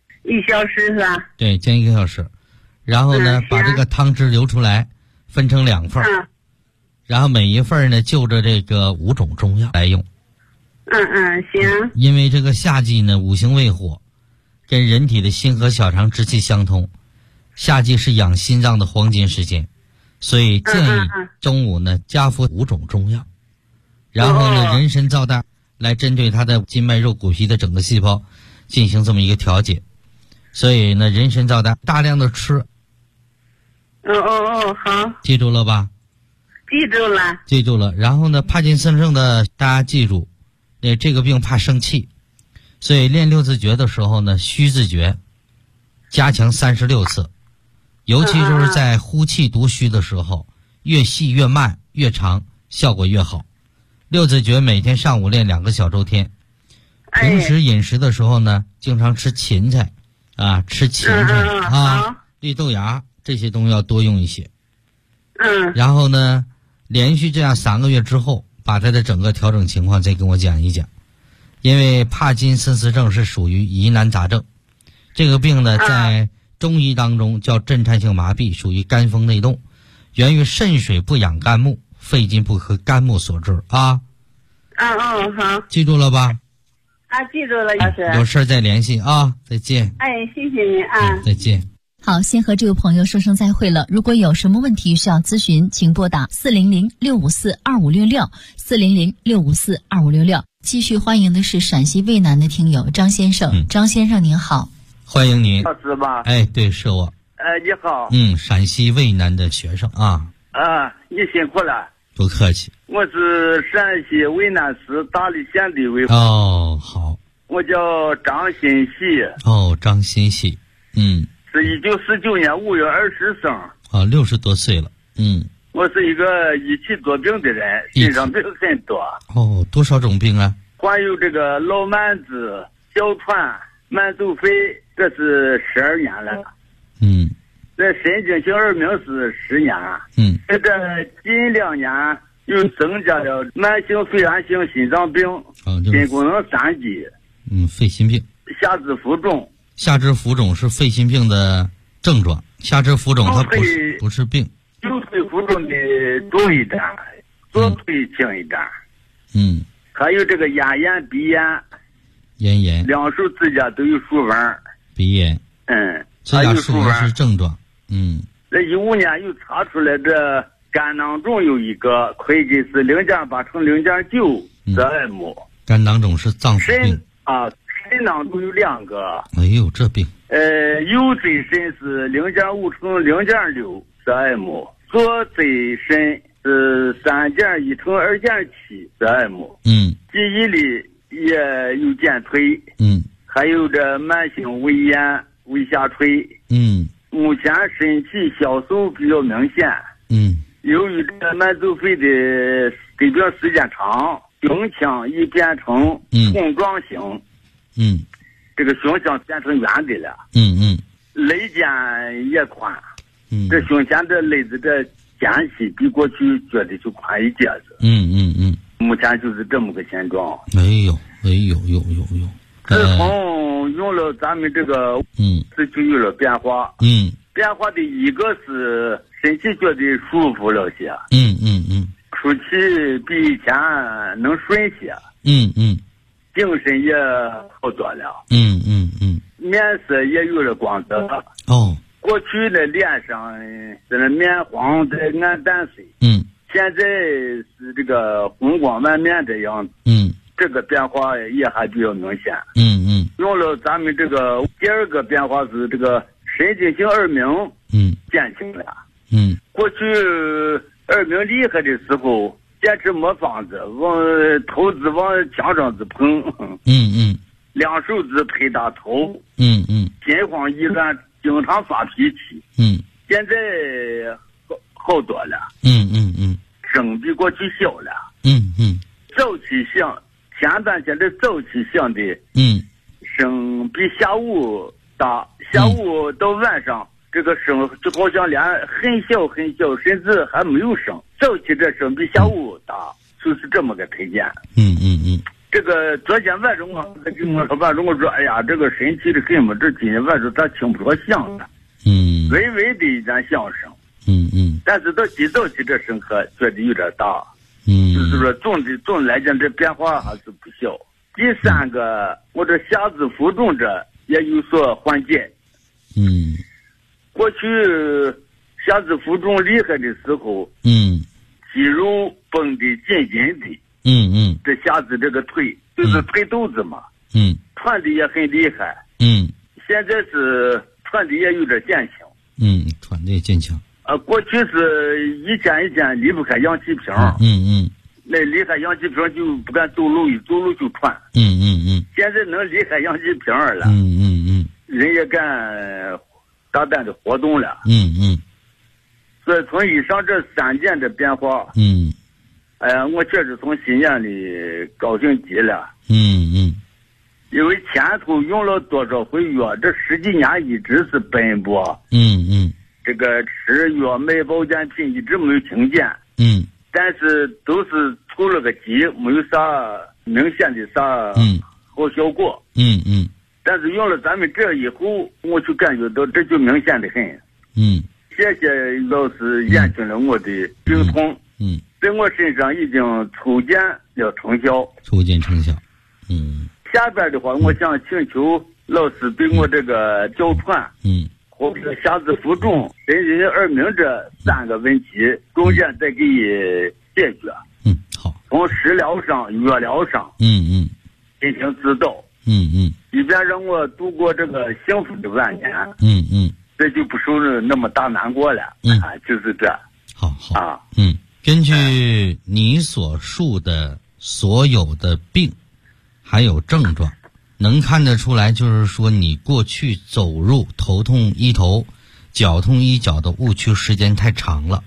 1小时是吧？ 对，煎1个小时。然后呢，把这个汤汁流出来，分成2份。然后每一份呢就着这个5种中药来用。 行。 因为这个夏季呢五行为火，跟人体的心和小肠之气相通，夏季是养心脏的黄金时间，所以建议中午呢加服5种中药，然后呢人参皂苷来针对它的筋脉肉骨皮的整个细胞进行这么一个调节。所以呢人参皂苷大量的吃。 好。 记住了吧？记住了。然后呢帕金森症的大家记住，这个病怕生气，所以练6字诀的时候呢，虚字诀加强36次，尤其就是在呼气读虚的时候，越细越慢越长，效果越好。6字诀每天上午练2个小周天。平时饮食的时候呢，经常吃芹菜吃芹菜绿豆芽这些东西要多用一些。然后呢连续这样3个月之后，把它的整个调整情况再跟我讲一讲。因为帕金森氏症是属于疑难杂症，这个病呢在中医当中叫震颤性麻痹，属于肝风内动，源于肾水不养肝木，肺经不和肝木所致好。记住了吧？ 记住了，老师。 有事再联系再见。 谢谢您再见。 好，先和这位朋友说声再会了。如果有什么问题需要咨询，请拨打400-654-2566 400-654-2566。继续欢迎的是陕西渭南的听友张先生。张先生您好。 欢迎您。 老师吧？ 对，是我。 你好。 陕西渭南的学生你辛苦了。 不客气。 我是陕西渭南市大荔县的卫户。 好。 我叫张新喜。 张新喜。 是1949年5月20生。 60多岁了。 我是一个一起多病的人，身上病很多。 多少种病啊？ 患有这个老慢子、哮喘、慢走肺，这是12年了。 这神经性耳鸣是10年。这近2年又增加了慢性肺炎性心脏病、心功能3级。 肺心病。 下肢浮肿。 下肢浮肿是肺心病的症状。下肢浮肿它不是病。 右腿浮肿的多一点，左腿轻一点。还有这个咽炎、鼻炎。 咽炎。 两手指甲都有竖纹。 鼻炎。指甲竖纹是症状。 这15年又查出来这肝囊肿有一个，会计是0.8乘0.9的 m。 肝囊肿是脏腑病。 肾囊肿有2个。 哎呦，这病。 右椎肾是0.5乘0.6的 m， 左椎肾是3.1乘2.7的 m。记忆力也有减退。还有这慢性胃炎、胃下垂。目前身体消瘦比较明显。由于这慢阻肺的得病时间长，胸腔已变成筒状型。这个胸腔变成圆的了。肋间也宽。这胸前的肋子的间隙比过去觉得就宽一截子。目前就是这么个现状。 哎呦。 自从用了咱们这个这就有了变化。变化的一个是身体觉得舒服了些。出气比以前能顺些。精神也好多了。面色也有了光泽。过去的脸上在那面黄的暗淡色。现在是这个红光满面的样子。这个变化也还比较明显。用了咱们这个第2个变化是这个神经性耳鸣减轻了。过去耳鸣厉害的时候，简直没法子，头子往墙上子碰。两手指拍打头。心慌意乱，经常发脾气。现在好多了。声比过去小了。早起响，前段现在早起响的声比下午大，下午到晚上这个声就好像连很小很小，甚至还没有声。早起这声比下午大，就是这么个推荐。这个昨天晚上我跟我说晚上我说，哎呀，这个神奇的很嘛，这今天晚上咋听不着响了？微微的一点响声。但是到极早起这声可觉得有点大。就是说总来讲这变化还是不小。第3个，我这下肢浮肿这也有所缓解。过去下肢浮肿厉害的时候，肌肉绷得紧紧的。这下肢这个腿就是腿肚子嘛。喘的也很厉害。现在是喘的也有点减轻。 喘的也减轻。 过去是一天离不开氧气瓶。那离开氧气瓶就不敢走路，一走路就喘。现在能离开氧气瓶了。人也敢大胆的活动了。所以从以上这3件的变化，哎呀，我确实从心眼里高兴极了。因为前头用了多少回药，这10几年一直是奔波。这个吃药买保健品一直没有停减。但是都是出了个急，没有啥明显的啥好效果。但是用了咱们这以后，我就感觉到这就明显的很。谢谢老师减轻了我的病痛。在我身上已经初见了成效。下边的话，我想请求老师对我这个哮喘。或者下肢浮肿、神经性耳鸣这3个问题，重点再给解决。 好。 从食疗上、药疗上，进行指导。以便让我度过这个幸福的晚年。这就不受那么大难过了。就是这。 好。根据你所述的所有的病，还有症状。能看得出来，就是说你过去走路头痛医头，脚痛医脚的误区时间太长了。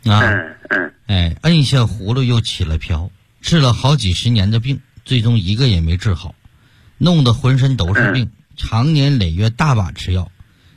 摁下葫芦又起了瓢，治了好几10年的病，最终一个也没治好，弄得浑身都是病，常年累月大把吃药，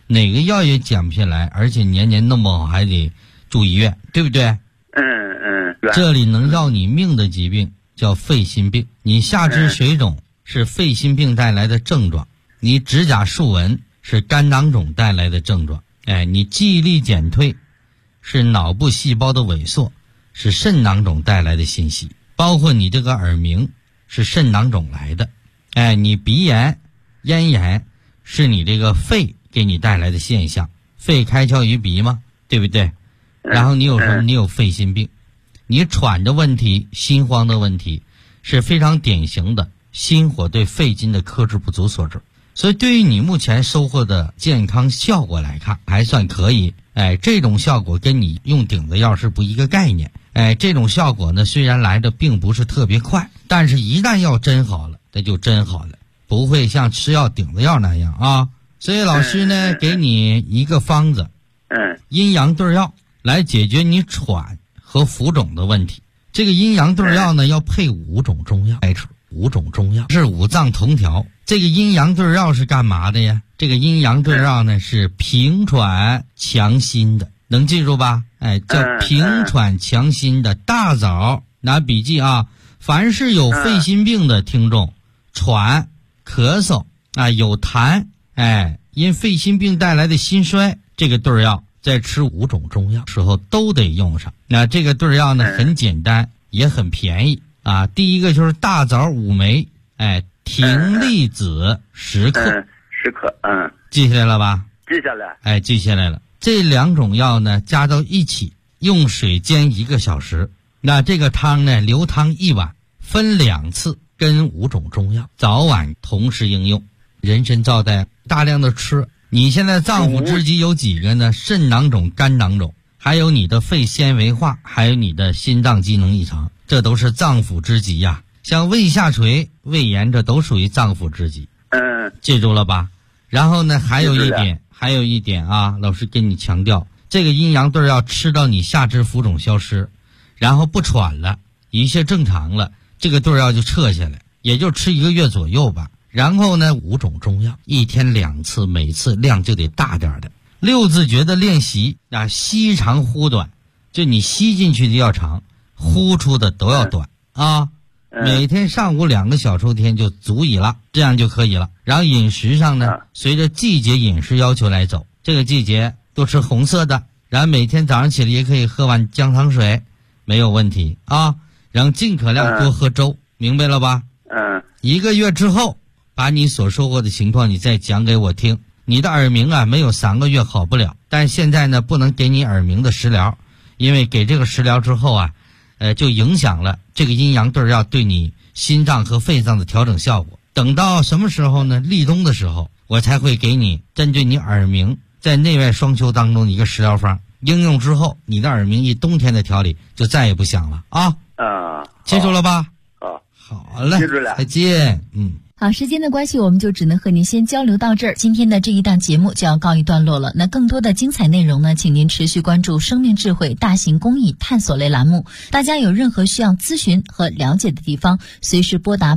哪个药也减不下来，而且年年弄不好还得住医院，对不对？这里能要你命的疾病叫肺心病，你下肢水肿是肺心病带来的症状，你指甲竖纹是肝囊肿带来的症状，你记忆力减退是脑部细胞的萎缩，是肾囊肿带来的信息，包括你这个耳鸣是肾囊肿来的，你鼻炎咽炎是你这个肺给你带来的现象，肺开窍于鼻嘛，对不对？然后你有什么？你有肺心病，你喘的问题心慌的问题是非常典型的心火对肺经的克制不足所致。所以对于你目前收获的健康效果来看还算可以，这种效果跟你用顶子药是不一个概念，这种效果呢虽然来的并不是特别快，但是一旦药真好了那就真好了，不会像吃药顶子药那样啊。所以老师呢给你一个方子，阴阳对药来解决你喘和浮肿的问题。这个阴阳对药呢要配5种中药来吃，5种中药是五脏同调。这个阴阳对药是干嘛的呀？这个阴阳对药呢是平喘强心的，能记住吧？叫平喘强心的。大枣拿笔记啊，凡是有肺心病的听众，喘咳嗽有痰，因肺心病带来的心衰，这个对药在吃5种中药时候都得用上。那这个对药呢很简单也很便宜啊。第一个就是大枣5枚，葶苈子10克 ，10克， 记下来了吧？ 记下来， 记下来了。这2种药呢加到一起，用水煎1个小时。那这个汤呢，流汤1碗，分2次，跟5种中药早晚同时应用。人参皂苷大量的吃。你现在脏腑之疾有几个呢？肾囊肿、肝囊肿，还有你的肺纤维化，还有你的心脏机能异常，这都是脏腑之疾呀。像胃下垂、胃炎，这都属于脏腑之疾。记住了吧？然后呢，还有一点啊，老师跟你强调，这个阴阳对药吃到你下肢浮肿消失，然后不喘了，一切正常了，这个对药就撤下来，也就吃1个月左右吧。然后呢，5种中药1天2次，每次量就得大点的。6字诀的练习吸长呼短，就你吸进去的要长，呼出的都要短啊。每天上午2个小抽天就足以了，这样就可以了。然后饮食上呢，随着季节饮食要求来走。这个季节多吃红色的，然后每天早上起来也可以喝碗姜汤水，没有问题啊。然后尽可量多喝粥，明白了吧？1个月之后，把你所收获的情况你再讲给我听。你的耳鸣没有3个月好不了，但现在呢不能给你耳鸣的食疗，因为给这个食疗之后就影响了这个阴阳对药对你心脏和肺脏的调整效果。等到什么时候呢？立冬的时候，我才会给你针对你耳鸣在内外双修当中的一个食疗方，应用之后，你的耳鸣一冬天的调理就再也不响了啊！记住了吧？好嘞， 记住了， 再见。 好，时间的关系，我们就只能和您先交流到这儿。今天的这一档节目就要告一段落了。那更多的精彩内容呢，请您持续关注生命智慧大型公益探索类栏目。大家有任何需要咨询和了解的地方，随时拨打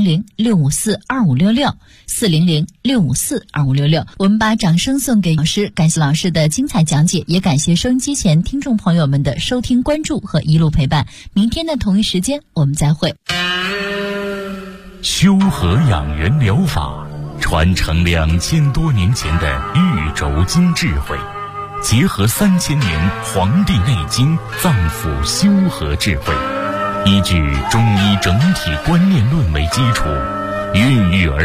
400-654-2566 400-654-2566。我们把掌声送给老师，感谢老师的精彩讲解，也感谢收音机前听众朋友们的收听关注和一路陪伴。明天的同一时间我们再会。 修和养元疗法传承2000多年前的玉轴经智慧，结合3000年《黄帝内经》脏腑修和智慧，依据中医整体观念论为基础，孕育而